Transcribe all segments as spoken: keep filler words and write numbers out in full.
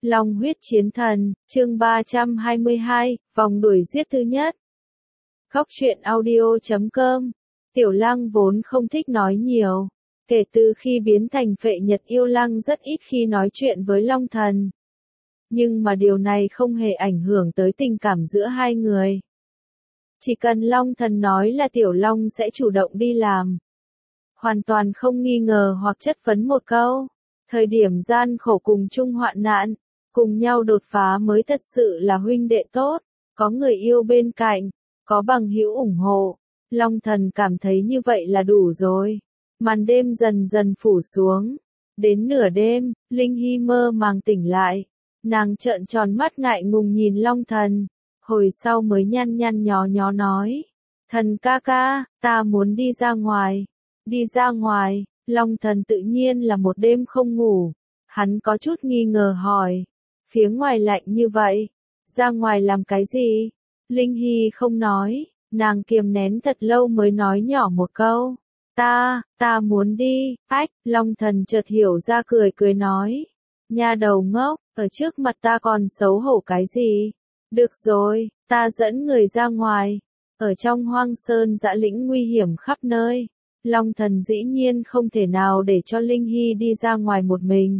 Long huyết chiến thần, chương ba trăm hai mươi hai, vòng đuổi giết thứ nhất. Góc truyện audio chấm com. Tiểu Lăng vốn không thích nói nhiều. Kể từ khi biến thành Phệ Nhật Yêu Lăng rất ít khi nói chuyện với Long Thần. Nhưng mà điều này không hề ảnh hưởng tới tình cảm giữa hai người. Chỉ cần Long Thần nói là Tiểu Long sẽ chủ động đi làm. Hoàn toàn không nghi ngờ hoặc chất vấn một câu. Thời điểm gian khổ cùng chung hoạn nạn, cùng nhau đột phá mới thật sự là huynh đệ tốt, có người yêu bên cạnh, có bằng hữu ủng hộ. Long Thần cảm thấy như vậy là đủ rồi. Màn đêm dần dần phủ xuống. Đến nửa đêm, Linh Hy mơ màng tỉnh lại. Nàng trợn tròn mắt ngại ngùng nhìn Long Thần. Hồi sau mới nhăn nhăn nhó nhó nói. Thần ca ca, ta muốn đi ra ngoài. Đi ra ngoài, Long Thần tự nhiên là một đêm không ngủ. Hắn có chút nghi ngờ hỏi. Phía ngoài lạnh như vậy. Ra ngoài làm cái gì? Linh Hy không nói. Nàng kiềm nén thật lâu mới nói nhỏ một câu. Ta, ta muốn đi. Ách, Long Thần chợt hiểu ra cười cười nói. Nha đầu ngốc, ở trước mặt ta còn xấu hổ cái gì? Được rồi, ta dẫn người ra ngoài. Ở trong hoang sơn dã lĩnh nguy hiểm khắp nơi. Long Thần dĩ nhiên không thể nào để cho Linh Hy đi ra ngoài một mình.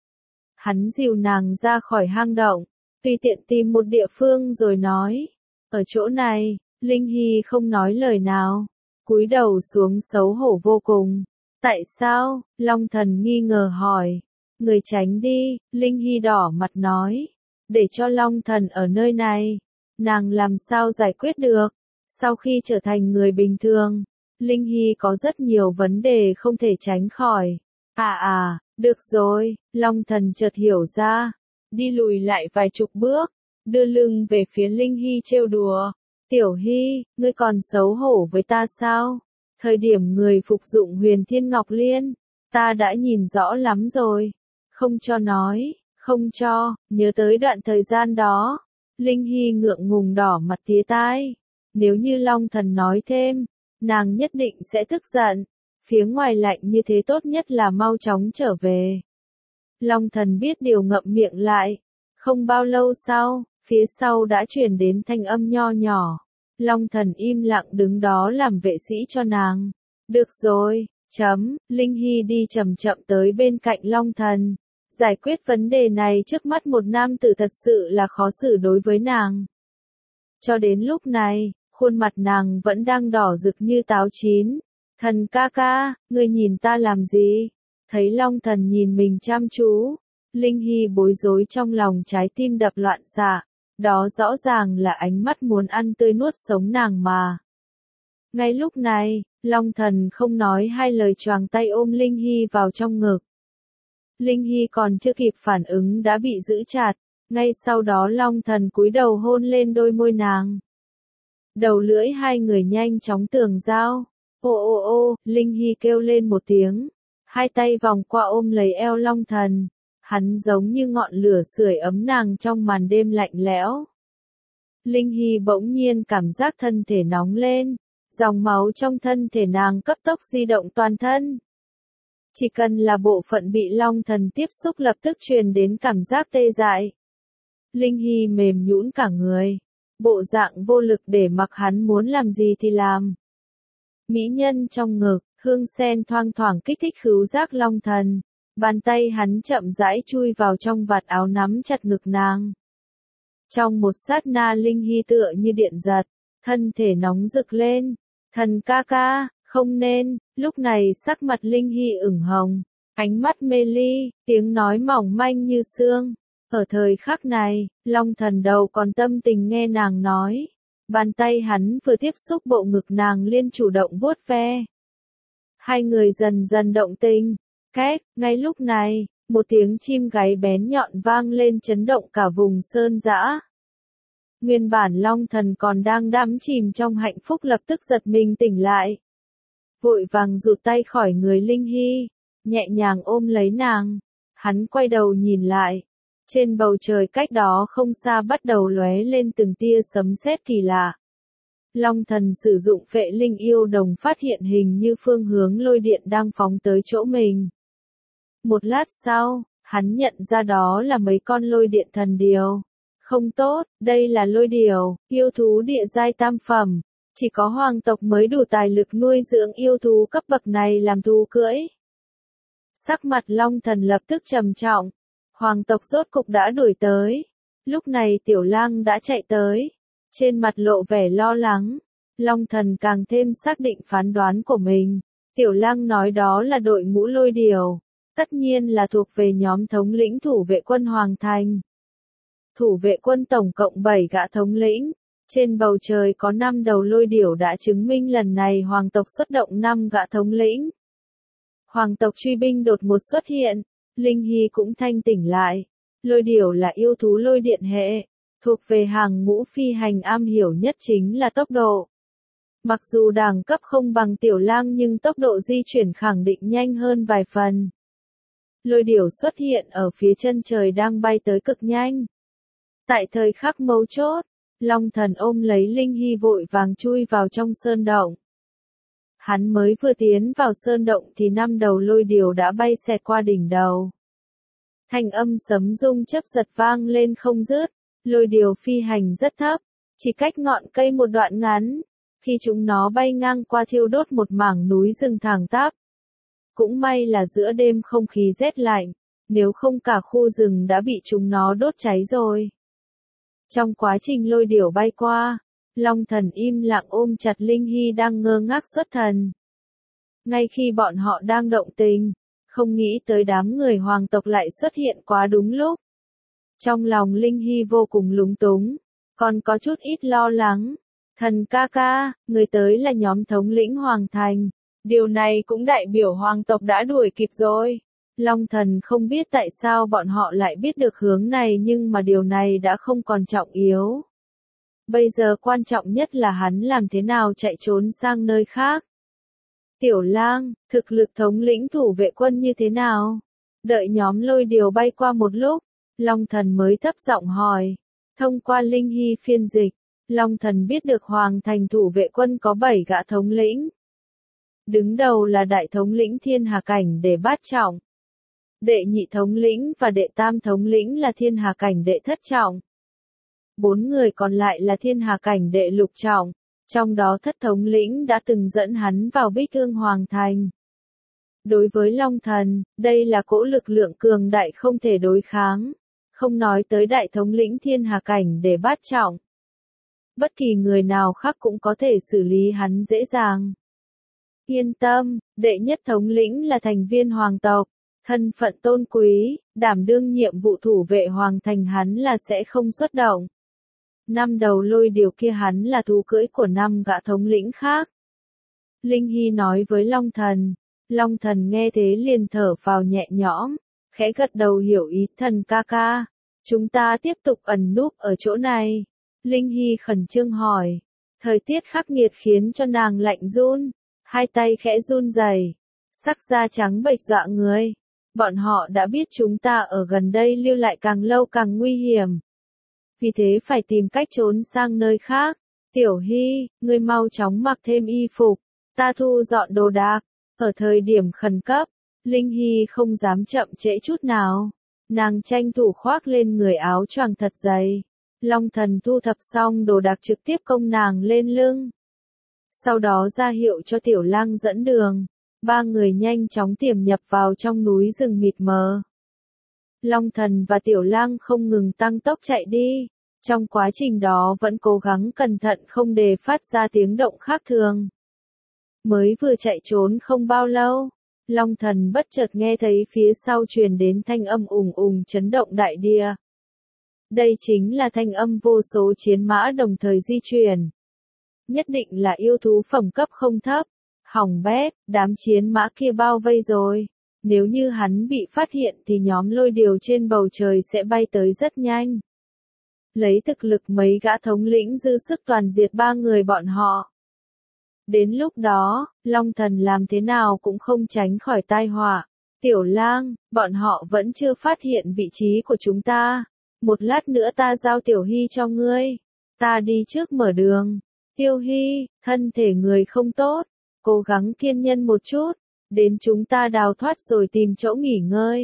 Hắn dìu nàng ra khỏi hang động, tùy tiện tìm một địa phương rồi nói. Ở chỗ này, Linh Hy không nói lời nào, cúi đầu xuống xấu hổ vô cùng. Tại sao? Long Thần nghi ngờ hỏi. Người tránh đi, Linh Hy đỏ mặt nói. Để cho Long Thần ở nơi này, nàng làm sao giải quyết được? Sau khi trở thành người bình thường, Linh Hy có rất nhiều vấn đề không thể tránh khỏi. À à, được rồi, Long Thần chợt hiểu ra. Đi lùi lại vài chục bước, đưa lưng về phía Linh Hy trêu đùa. Tiểu Hy, ngươi còn xấu hổ với ta sao? Thời điểm người phục dụng Huyền Thiên Ngọc Liên, ta đã nhìn rõ lắm rồi. Không cho nói, không cho, nhớ tới đoạn thời gian đó. Linh Hy ngượng ngùng đỏ mặt tía tai. Nếu như Long Thần nói thêm, nàng nhất định sẽ tức giận. Phía ngoài lạnh như thế tốt nhất là mau chóng trở về. Long Thần biết điều ngậm miệng lại. Không bao lâu sau, phía sau đã truyền đến thanh âm nho nhỏ. Long Thần im lặng đứng đó làm vệ sĩ cho nàng. Được rồi, chấm, Linh Hy đi chậm chậm tới bên cạnh Long Thần. Giải quyết vấn đề này trước mắt một nam tử thật sự là khó xử đối với nàng. Cho đến lúc này, khuôn mặt nàng vẫn đang đỏ rực như táo chín. Thần ca ca, ngươi nhìn ta làm gì? Thấy Long Thần nhìn mình chăm chú. Linh Hy bối rối trong lòng, trái tim đập loạn xạ. Đó rõ ràng là ánh mắt muốn ăn tươi nuốt sống nàng mà. Ngay lúc này, Long Thần không nói hai lời choàng tay ôm Linh Hy vào trong ngực. Linh Hy còn chưa kịp phản ứng đã bị giữ chặt. Ngay sau đó Long Thần cúi đầu hôn lên đôi môi nàng. Đầu lưỡi hai người nhanh chóng tường giao. Ô ô ô, Linh Hy kêu lên một tiếng. Hai tay vòng qua ôm lấy eo Long Thần. Hắn giống như ngọn lửa sưởi ấm nàng trong màn đêm lạnh lẽo. Linh Hy bỗng nhiên cảm giác thân thể nóng lên. Dòng máu trong thân thể nàng cấp tốc di động toàn thân. Chỉ cần là bộ phận bị Long Thần tiếp xúc lập tức truyền đến cảm giác tê dại. Linh Hy mềm nhũn cả người. Bộ dạng vô lực để mặc hắn muốn làm gì thì làm. Mỹ nhân trong ngực, hương sen thoang thoảng kích thích khứu giác Long Thần. Bàn tay hắn chậm rãi chui vào trong vạt áo nắm chặt ngực nàng. Trong một sát na Linh Hy tựa như điện giật, thân thể nóng rực lên. Thần ca ca, không nên. Lúc này sắc mặt Linh Hy ửng hồng, ánh mắt mê ly, tiếng nói mỏng manh như sương. Ở thời khắc này, Long Thần đầu còn tâm tình nghe nàng nói. Bàn tay hắn vừa tiếp xúc bộ ngực nàng liên chủ động vuốt ve. Hai người dần dần động tình. Két, ngay lúc này, một tiếng chim gáy bén nhọn vang lên chấn động cả vùng sơn dã. Nguyên bản Long Thần còn đang đắm chìm trong hạnh phúc lập tức giật mình tỉnh lại. Vội vàng rụt tay khỏi người Linh Hy, nhẹ nhàng ôm lấy nàng. Hắn quay đầu nhìn lại. Trên bầu trời cách đó không xa bắt đầu lóe lên từng tia sấm sét kỳ lạ. Long Thần sử dụng Phệ Linh Yêu Đồng phát hiện hình như phương hướng lôi điện đang phóng tới chỗ mình. Một lát sau, Hắn nhận ra đó là mấy con lôi điện thần điểu. Không tốt, đây là lôi điểu, yêu thú địa giai tam phẩm. Chỉ có hoàng tộc mới đủ tài lực nuôi dưỡng yêu thú cấp bậc này làm thú cưỡi. Sắc mặt Long Thần lập tức trầm trọng. Hoàng tộc rốt cục đã đuổi tới. Lúc này Tiểu Lang đã chạy tới. Trên mặt lộ vẻ lo lắng. Long Thần càng thêm xác định phán đoán của mình. Tiểu Lang nói đó là đội ngũ lôi điểu. Tất nhiên là thuộc về nhóm thống lĩnh thủ vệ quân Hoàng Thành. Thủ vệ quân tổng cộng bảy gã thống lĩnh. Trên bầu trời có năm đầu lôi điểu đã chứng minh lần này hoàng tộc xuất động năm gã thống lĩnh. Hoàng tộc truy binh đột ngột xuất hiện. Linh Hy cũng thanh tỉnh lại. Lôi điểu là yêu thú lôi điện hệ. Thuộc về hàng ngũ phi hành am hiểu nhất chính là tốc độ. Mặc dù đẳng cấp không bằng Tiểu Lang nhưng tốc độ di chuyển khẳng định nhanh hơn vài phần. Lôi điểu xuất hiện ở phía chân trời đang bay tới cực nhanh. Tại thời khắc mấu chốt, Long Thần ôm lấy Linh Hy vội vàng chui vào trong sơn động. Hắn mới vừa tiến vào sơn động thì năm đầu lôi điểu đã bay xẹt qua đỉnh đầu. Thanh âm sấm rung chớp giật vang lên không dứt, lôi điểu phi hành rất thấp, chỉ cách ngọn cây một đoạn ngắn. Khi chúng nó bay ngang qua thiêu đốt một mảng núi rừng thẳng tắp. Cũng may là giữa đêm không khí rét lạnh, nếu không cả khu rừng đã bị chúng nó đốt cháy rồi. Trong quá trình lôi điểu bay qua, Long Thần im lặng ôm chặt Linh Hy đang ngơ ngác xuất thần. Ngay khi bọn họ đang động tình, không nghĩ tới đám người hoàng tộc lại xuất hiện quá đúng lúc. Trong lòng Linh Hy vô cùng lúng túng, còn có chút ít lo lắng. Thần ca ca, người tới là nhóm thống lĩnh Hoàng Thành. Điều này cũng đại biểu hoàng tộc đã đuổi kịp rồi. Long Thần không biết tại sao bọn họ lại biết được hướng này nhưng mà điều này đã không còn trọng yếu. Bây giờ quan trọng nhất là hắn làm thế nào chạy trốn sang nơi khác. Tiểu Lang, thực lực thống lĩnh thủ vệ quân như thế nào? Đợi nhóm lôi điểu bay qua một lúc, Long Thần mới thấp giọng hỏi. Thông qua Linh Hy phiên dịch, Long Thần biết được Hoàng Thành thủ vệ quân có bảy gã thống lĩnh. Đứng đầu là đại thống lĩnh Thiên Hà Cảnh Đệ bát trọng. Đệ nhị thống lĩnh và đệ tam thống lĩnh là Thiên Hà Cảnh Đệ thất trọng. Bốn người còn lại là Thiên Hà Cảnh Đệ lục trọng, trong đó thất thống lĩnh đã từng dẫn hắn vào Bích Ương Hoàng Thành. Đối với Long Thần, đây là cỗ lực lượng cường đại không thể đối kháng, không nói tới đại thống lĩnh Thiên Hà Cảnh Đệ bát trọng. Bất kỳ người nào khác cũng có thể xử lý hắn dễ dàng. Yên tâm, đệ nhất thống lĩnh là thành viên hoàng tộc, thân phận tôn quý, đảm đương nhiệm vụ thủ vệ hoàng thành hắn là sẽ không xuất động. Năm đầu lôi điểu kia hắn là thú cưỡi của năm gã thống lĩnh khác. Linh Hy nói với Long Thần, Long Thần nghe thế liền thở vào nhẹ nhõm, khẽ gật đầu hiểu ý. Thần ca ca, chúng ta tiếp tục ẩn núp ở chỗ này. Linh Hy khẩn trương hỏi, thời tiết khắc nghiệt khiến cho nàng lạnh run, hai tay khẽ run rẩy, sắc da trắng bệch dọa người. Bọn họ đã biết chúng ta ở gần đây lưu lại càng lâu càng nguy hiểm. Vì thế phải tìm cách trốn sang nơi khác. Tiểu Hy, ngươi mau chóng mặc thêm y phục, ta thu dọn đồ đạc. Ở thời điểm khẩn cấp, Linh Hy không dám chậm trễ chút nào. Nàng tranh thủ khoác lên người áo choàng thật dày. Long Thần thu thập xong đồ đạc trực tiếp công nàng lên lưng. Sau đó ra hiệu cho Tiểu Lang dẫn đường. Ba người nhanh chóng tiềm nhập vào trong núi rừng mịt mờ. Long Thần và Tiểu Lang không ngừng tăng tốc chạy đi. Trong quá trình đó vẫn cố gắng cẩn thận không để phát ra tiếng động khác thường. Mới vừa chạy trốn không bao lâu, Long Thần bất chợt nghe thấy phía sau truyền đến thanh âm ùng ùng chấn động đại địa. Đây chính là thanh âm vô số chiến mã đồng thời di chuyển. Nhất định là yêu thú phẩm cấp không thấp. Hỏng bét, đám chiến mã kia bao vây rồi. Nếu như hắn bị phát hiện thì nhóm lôi điểu trên bầu trời sẽ bay tới rất nhanh. Lấy thực lực mấy gã thống lĩnh dư sức toàn diệt ba người bọn họ. Đến lúc đó, Long Thần làm thế nào cũng không tránh khỏi tai họa. Tiểu Lang, bọn họ vẫn chưa phát hiện vị trí của chúng ta. Một lát nữa ta giao Tiểu Hy cho ngươi. Ta đi trước mở đường. Tiêu Hy, thân thể người không tốt. Cố gắng kiên nhẫn một chút. Đến chúng ta đào thoát rồi tìm chỗ nghỉ ngơi.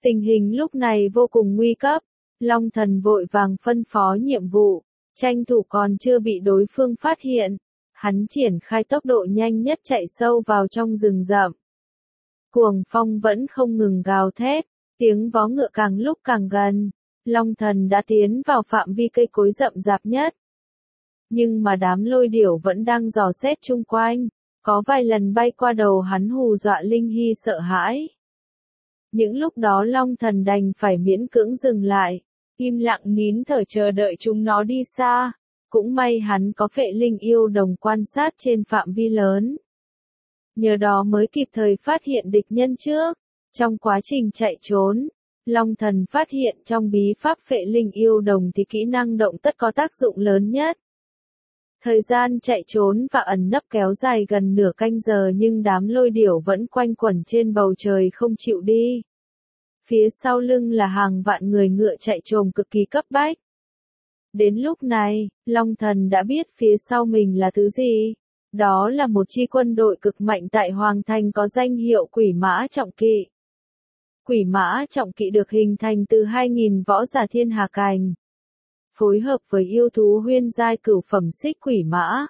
Tình hình lúc này vô cùng nguy cấp, Long Thần vội vàng phân phó nhiệm vụ, tranh thủ còn chưa bị đối phương phát hiện, hắn triển khai tốc độ nhanh nhất chạy sâu vào trong rừng rậm. Cuồng phong vẫn không ngừng gào thét, tiếng vó ngựa càng lúc càng gần, Long Thần đã tiến vào phạm vi cây cối rậm rạp nhất. Nhưng mà đám lôi điểu vẫn đang dò xét chung quanh, có vài lần bay qua đầu hắn hù dọa Linh Hy sợ hãi. Những lúc đó Long Thần đành phải miễn cưỡng dừng lại, im lặng nín thở chờ đợi chúng nó đi xa, cũng may hắn có phệ linh yêu đồng quan sát trên phạm vi lớn. Nhờ đó mới kịp thời phát hiện địch nhân trước, trong quá trình chạy trốn, Long Thần phát hiện trong bí pháp phệ linh yêu đồng thì kỹ năng động tất có tác dụng lớn nhất. Thời gian chạy trốn và ẩn nấp kéo dài gần nửa canh giờ nhưng đám lôi điểu vẫn quanh quẩn trên bầu trời không chịu đi. Phía sau lưng là hàng vạn người ngựa chạy trồm cực kỳ cấp bách. Đến lúc này, Long Thần đã biết phía sau mình là thứ gì. Đó là một chi quân đội cực mạnh tại Hoàng Thành có danh hiệu Quỷ Mã Trọng Kỵ. Quỷ Mã Trọng Kỵ được hình thành từ hai nghìn võ giả thiên hà cảnh, phối hợp với yêu thú huyên giai cửu phẩm xích quỷ mã.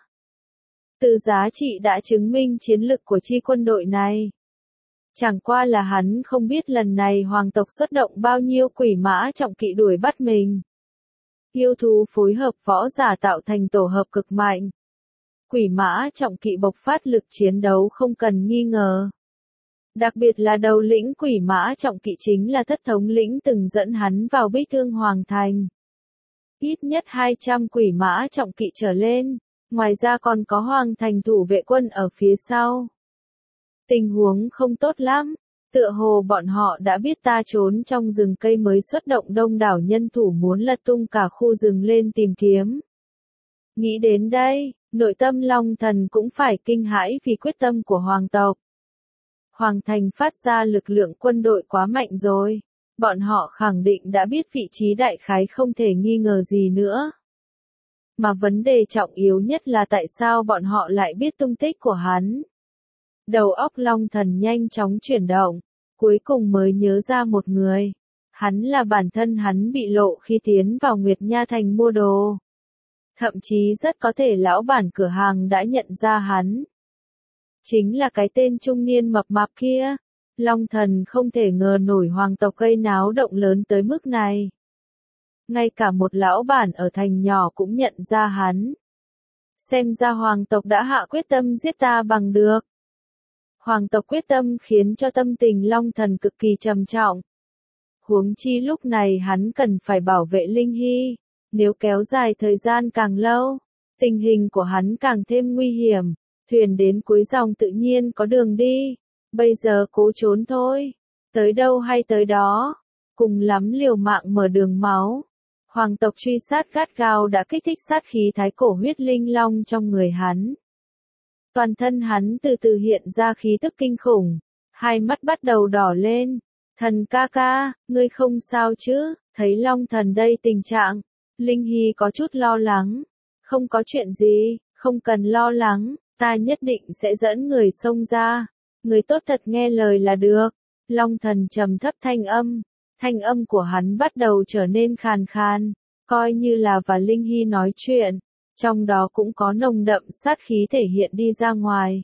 Từ giá trị đã chứng minh chiến lực của chi quân đội này. Chẳng qua là hắn không biết lần này hoàng tộc xuất động bao nhiêu quỷ mã trọng kỵ đuổi bắt mình. Yêu thú phối hợp võ giả tạo thành tổ hợp cực mạnh. Quỷ mã trọng kỵ bộc phát lực chiến đấu không cần nghi ngờ. Đặc biệt là đầu lĩnh quỷ mã trọng kỵ chính là thất thống lĩnh từng dẫn hắn vào Bích Thương Hoàng Thành. Ít nhất hai trăm quỷ mã trọng kỵ trở lên, ngoài ra còn có Hoàng Thành thủ vệ quân ở phía sau. Tình huống không tốt lắm, tựa hồ bọn họ đã biết ta trốn trong rừng cây mới xuất động đông đảo nhân thủ muốn lật tung cả khu rừng lên tìm kiếm. Nghĩ đến đây, nội tâm Long Thần cũng phải kinh hãi vì quyết tâm của hoàng tộc. Hoàng Thành phát ra lực lượng quân đội quá mạnh rồi. Bọn họ khẳng định đã biết vị trí đại khái không thể nghi ngờ gì nữa. Mà vấn đề trọng yếu nhất là tại sao bọn họ lại biết tung tích của hắn. Đầu óc Long Thần nhanh chóng chuyển động, cuối cùng mới nhớ ra một người. Hắn là bản thân hắn bị lộ khi tiến vào Nguyệt Nha Thành mua đồ. Thậm chí rất có thể lão bản cửa hàng đã nhận ra hắn. Chính là cái tên trung niên mập mạp kia. Long Thần không thể ngờ nổi hoàng tộc gây náo động lớn tới mức này. Ngay cả một lão bản ở thành nhỏ cũng nhận ra hắn. Xem ra hoàng tộc đã hạ quyết tâm giết ta bằng được. Hoàng tộc quyết tâm khiến cho tâm tình Long Thần cực kỳ trầm trọng. Huống chi lúc này hắn cần phải bảo vệ Linh Hy. Nếu kéo dài thời gian càng lâu, tình hình của hắn càng thêm nguy hiểm. Thuyền đến cuối dòng tự nhiên có đường đi. Bây giờ cố trốn thôi, tới đâu hay tới đó, cùng lắm liều mạng mở đường máu. Hoàng tộc truy sát gắt gao đã kích thích sát khí thái cổ huyết linh long trong người hắn. Toàn thân hắn từ từ hiện ra khí tức kinh khủng, hai mắt bắt đầu đỏ lên. Thần ca ca, ngươi không sao chứ? Thấy Long Thần đây tình trạng, Linh Hy có chút lo lắng. Không có chuyện gì, không cần lo lắng, ta nhất định sẽ dẫn người xông ra. Người tốt thật nghe lời là được. Long Thần trầm thấp thanh âm, thanh âm của hắn bắt đầu trở nên khàn khàn, coi như là và Linh Hy nói chuyện, trong đó cũng có nồng đậm sát khí thể hiện đi ra ngoài.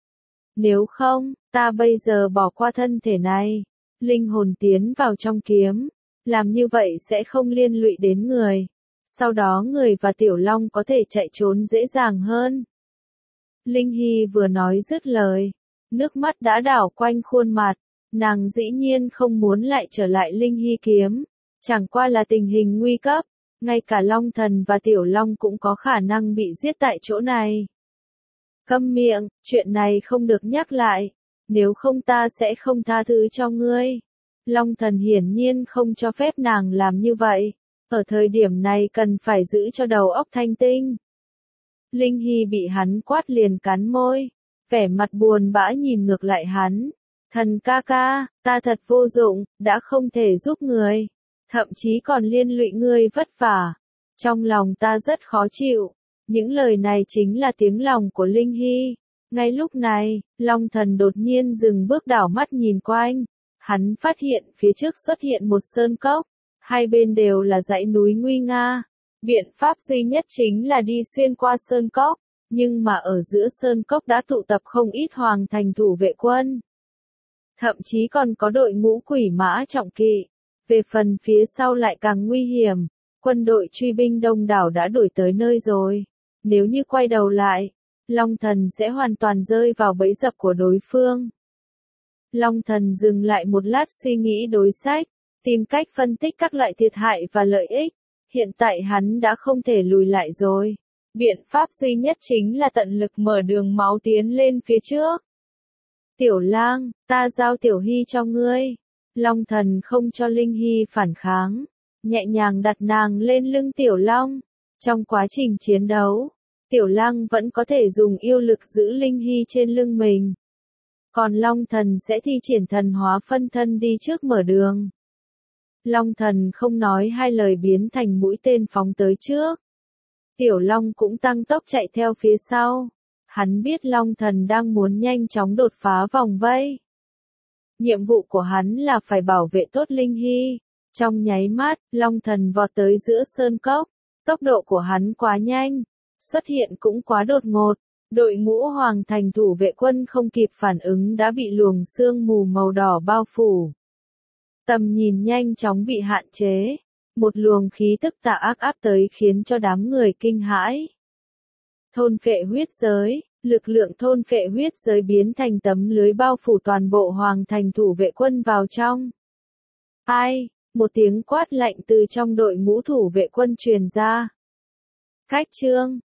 Nếu không, ta bây giờ bỏ qua thân thể này, linh hồn tiến vào trong kiếm, làm như vậy sẽ không liên lụy đến người. Sau đó người và Tiểu Long có thể chạy trốn dễ dàng hơn. Linh Hy vừa nói dứt lời. Nước mắt đã đảo quanh khuôn mặt, nàng dĩ nhiên không muốn lại trở lại Linh Hy kiếm, chẳng qua là tình hình nguy cấp, ngay cả Long Thần và Tiểu Long cũng có khả năng bị giết tại chỗ này. Câm miệng, chuyện này không được nhắc lại, nếu không ta sẽ không tha thứ cho ngươi. Long Thần hiển nhiên không cho phép nàng làm như vậy, ở thời điểm này cần phải giữ cho đầu óc thanh tinh. Linh Hy bị hắn quát liền cắn môi. Vẻ mặt buồn bã nhìn ngược lại hắn. Thần ca ca, ta thật vô dụng, đã không thể giúp người. Thậm chí còn liên lụy ngươi vất vả. Trong lòng ta rất khó chịu. Những lời này chính là tiếng lòng của Linh Hy. Ngay lúc này, Long Thần đột nhiên dừng bước đảo mắt nhìn quanh. hắn phát hiện phía trước xuất hiện một sơn cốc, hai bên đều là dãy núi nguy nga. Biện pháp duy nhất chính là đi xuyên qua sơn cốc, nhưng mà ở giữa sơn cốc đã tụ tập không ít hoàng thành thủ vệ quân. Thậm chí còn có đội ngũ quỷ mã trọng kỵ. Về phần phía sau lại càng nguy hiểm, quân đội truy binh đông đảo đã đuổi tới nơi rồi. Nếu như quay đầu lại, Long Thần sẽ hoàn toàn rơi vào bẫy dập của đối phương. Long Thần dừng lại một lát suy nghĩ đối sách, tìm cách phân tích các loại thiệt hại và lợi ích. Hiện tại hắn đã không thể lùi lại rồi. Biện pháp duy nhất chính là tận lực mở đường máu tiến lên phía trước. Tiểu Lang, ta giao Tiểu Hy cho ngươi. Long Thần không cho Linh Hy phản kháng, nhẹ nhàng đặt nàng lên lưng Tiểu Long. Trong quá trình chiến đấu, Tiểu Lang vẫn có thể dùng yêu lực giữ Linh Hy trên lưng mình. Còn Long Thần sẽ thi triển thần hóa phân thân đi trước mở đường. Long Thần không nói hai lời biến thành mũi tên phóng tới trước. Tiểu Long cũng tăng tốc chạy theo phía sau. Hắn biết Long Thần đang muốn nhanh chóng đột phá vòng vây. Nhiệm vụ của hắn là phải bảo vệ tốt Linh Hy. Trong nháy mắt, Long Thần vọt tới giữa sơn cốc. Tốc độ của hắn quá nhanh, xuất hiện cũng quá đột ngột. Đội ngũ hoàng thành thủ vệ quân không kịp phản ứng đã bị luồng sương mù màu đỏ bao phủ. Tầm nhìn nhanh chóng bị hạn chế. Một luồng khí tức tà ác áp tới khiến cho đám người kinh hãi. Thôn phệ huyết giới, lực lượng thôn phệ huyết giới biến thành tấm lưới bao phủ toàn bộ hoàng thành thủ vệ quân vào trong. Ai? Một tiếng quát lạnh từ trong đội ngũ thủ vệ quân truyền ra. Cách chương